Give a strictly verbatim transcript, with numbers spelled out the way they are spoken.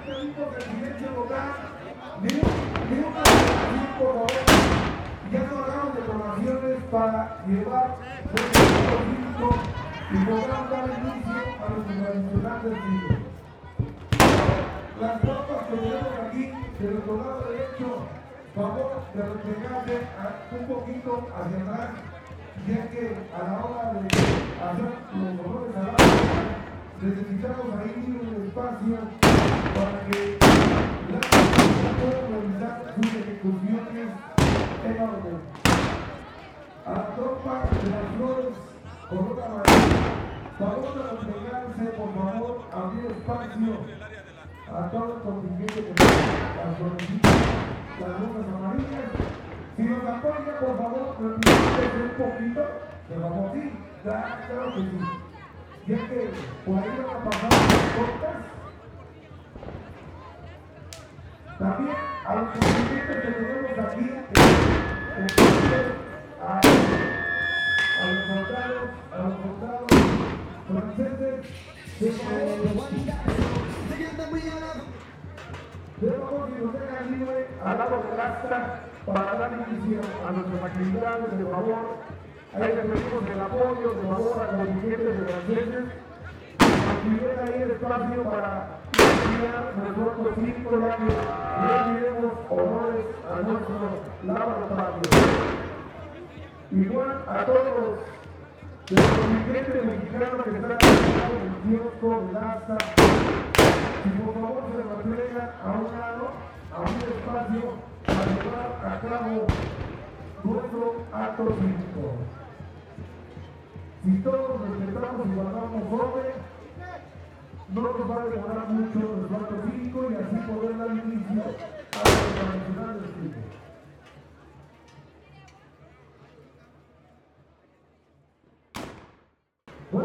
pedimos el silencio total, ni un así, por favor. Ya no hagamos declaraciones para llevar un y podrán dar inicio a los tradicionales desfiles. Las tropas que tenemos aquí, del otro lado derecho, favor de replegarse un poquito hacia atrás, ya que a la hora de hacer los honores a la hora, necesitamos ahí un espacio para que las personas puedan realizar sus ejecuciones en orden. A la tropa de las flores, por otra manera, favor de replegarse, por favor, abrir espacio a todo el contingente que las florecitas, las luces amarillas. Si nos apoya, por favor, repítese un poquito, por favor, sí, claro, claro que sí. Ya que por ahí van a pasar las cortas. También a los contingentes que tenemos aquí, eh, a, a los soldados, a los soldados franceses, de favor, de favor, si nos dejan libre al lado del asta para dar inicio a nuestras actividades, de favor. Ahí les pedimos el apoyo, de favor, a los dirigentes de franceses, que tuviera ahí el espacio para iniciar nosotros cinco años y rendiremos honores a nuestro lábaro patrio. Igual a todos los contingentes mexicanos que están en el kiosco del asta. Si por favor se replegan a un lado, a un espacio, para llevar a cabo nuestro acto cívico. Si todos respetamos y guardamos orden, no nos va a demorar mucho